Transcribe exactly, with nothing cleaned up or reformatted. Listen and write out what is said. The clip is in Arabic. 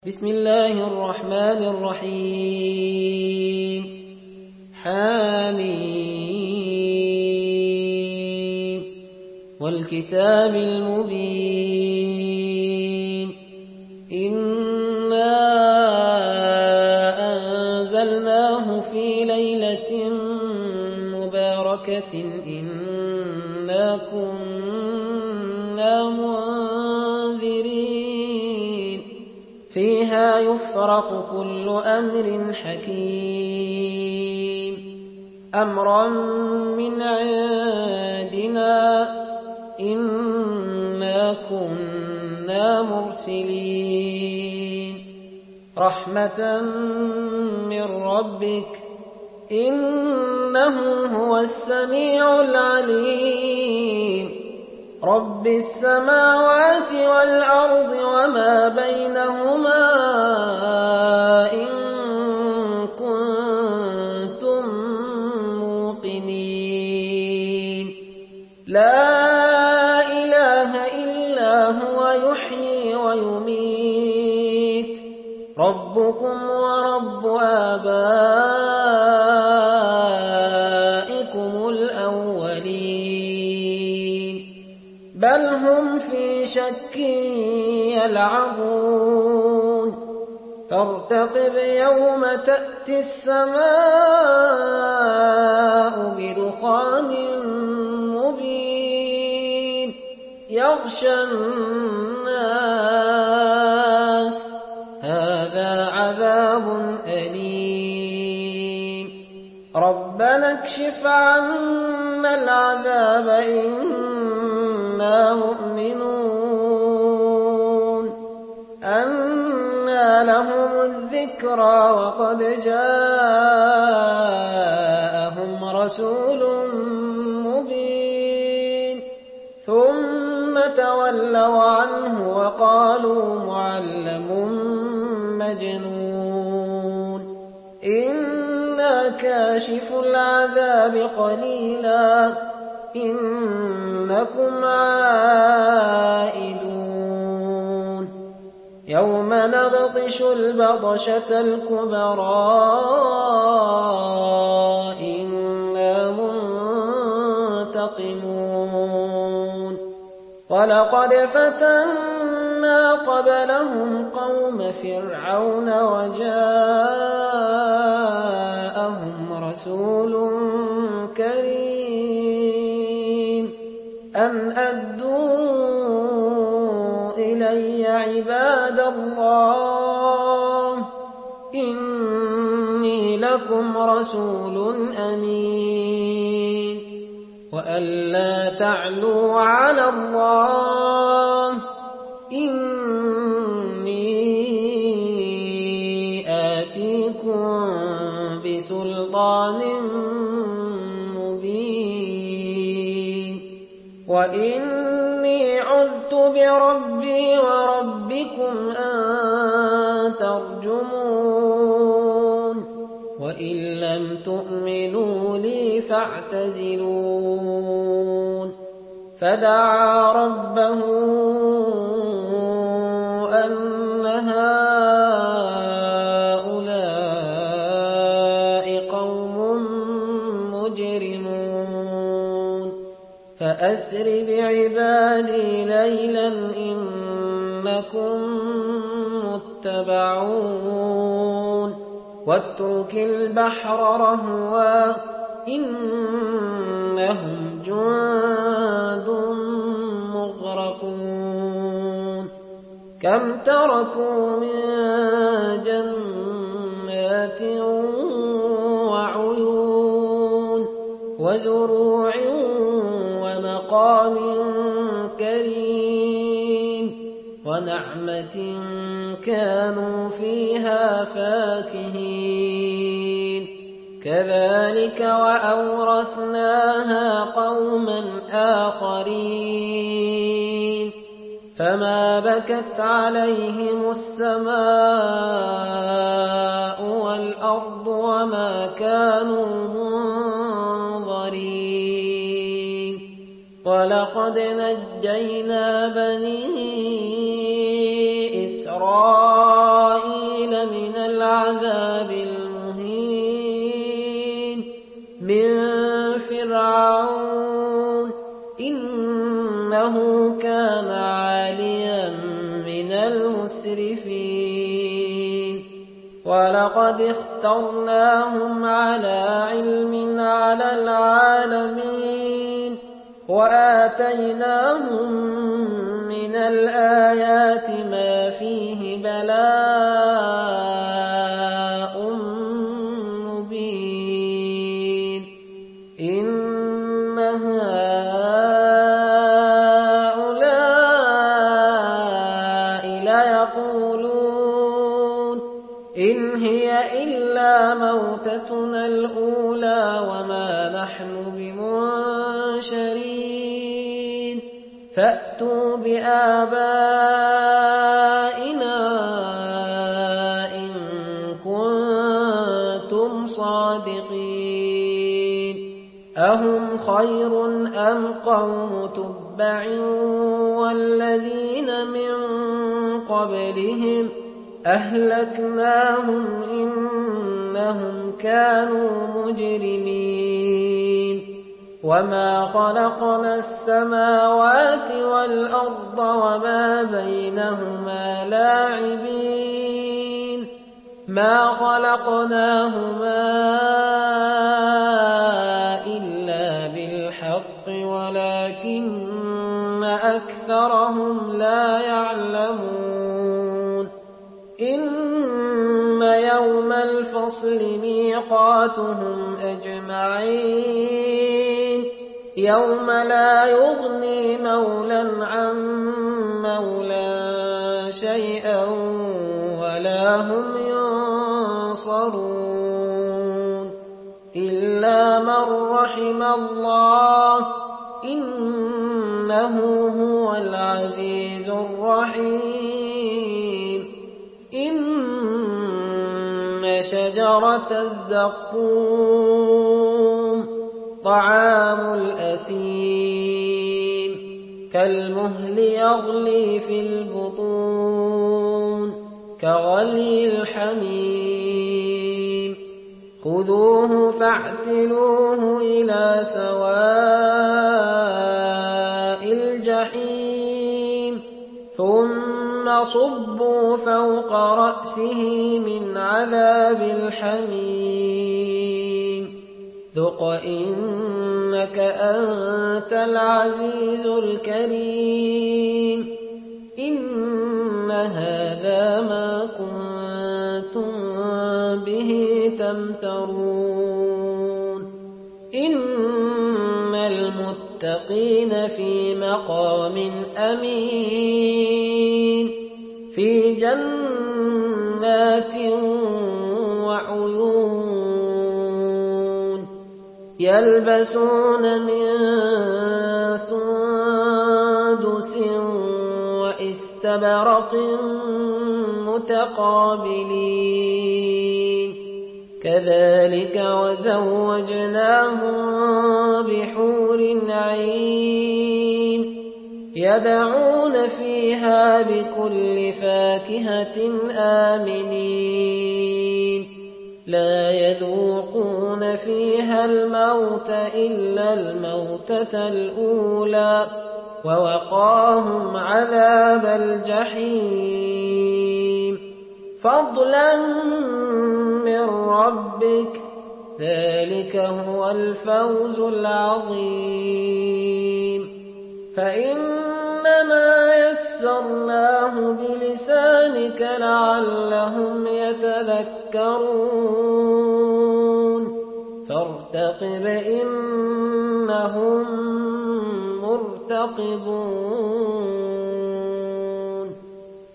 بسم الله الرحمن الرحيم حميم والكتاب المبين إنا أنزلناه في ليلة مباركة إنا كنا منذرين فيها يفرق كل أمر حكيم أمرا من عندنا إنا كنا مرسلين رحمة من ربك إنه هو السميع العليم رب السماوات والأرض وما بينهما إن كنتم موقنين لا إله إلا هو يحيي ويميت ربكم ورب آبائكم الأولين بل هم في شك يلعبون فارتقب يوم تأتي السماء بدخان مبين يغشى الناس هذا عذاب أليم ربنا اكشف عنا العذاب إنا مؤمنون أنى لهم الذكرى وقد جاءهم رسول مبين ثم تولوا عنه وقالوا معلم مجنون إنا كاشف العذاب قليلا إنكم عائدون يوم نبطش البطشة الكبرى إنا منتقمون ولقد فتنا قبلهم قوم فرعون وجاءهم رسول كريم أن أدوا إلي عباد الله إني لكم رسول أمين وأن لا تعلوا على الله إني آتيكم بسلطان مبين وإني عذت بربي وربكم أن ترجمون وإن لم تؤمنوا لي فاعتزلون فدعا ربه أن هؤلاء قوم مجرمون فأسر بعبادي ليلا إنكم متبعون واترك البحر رهوا إنهم جند مغرقون كم تركوا من جنات وعيون وزروع ومقام كريم ونعمة كانوا فيها فاكهين كذلك وأورثناها قوما آخرين فما بكت عليهم السماء والأرض وما كانوا منظرين ولقد نجينا بني إسرائيل ولقد اخترناهم على علم على العالمين وآتيناهم من الآيات ما فيه بلاء مبين إن هؤلاء ليقولون إن هي إلا موتتنا الأولى وما نحن بمنشرين فأتوا بآبائنا إن كنتم صادقين أهم خير أم قوم تبع والذين من قبلهم أهلكناهم إنهم كانوا مجرمين وما خلقنا السماوات والأرض وما بينهما لاعبين ما خلقناهما إلا بالحق ولكن أكثرهم لا يعلمون إن يوم الفصل ميقاتهم أجمعين يوم لا يغني مولا عن مولا شيئا ولا هم ينصرون إلا من رحم الله إنه هو العزيز الرحيم إن شجرة الزقوم طعام الأثيم كالمهل يغلي في البطون كغلي الحميم خذوه فاعتلوه إلى سواء الجحيم ثم صبوا فوق رأسه من عذاب الحميم ذق إنك أنت العزيز الكريم إن هذا ما كنتم به تمترون إن المتقين في مقام أمين في جنات وعيون يلبسون من سندس وإستبرق متقابلين كذلك وزوجناهم بحور عين يدعون فيها بكل فاكهة آمنين لا يذوقون فيها الموت إلا الموتة الأولى ووقاهم عذاب الجحيم فضلا من ربك ذلك هو الفوز العظيم فإنما يسرناه بلسانك لعلهم يتذكرون فارتقب إنهم مرتقبون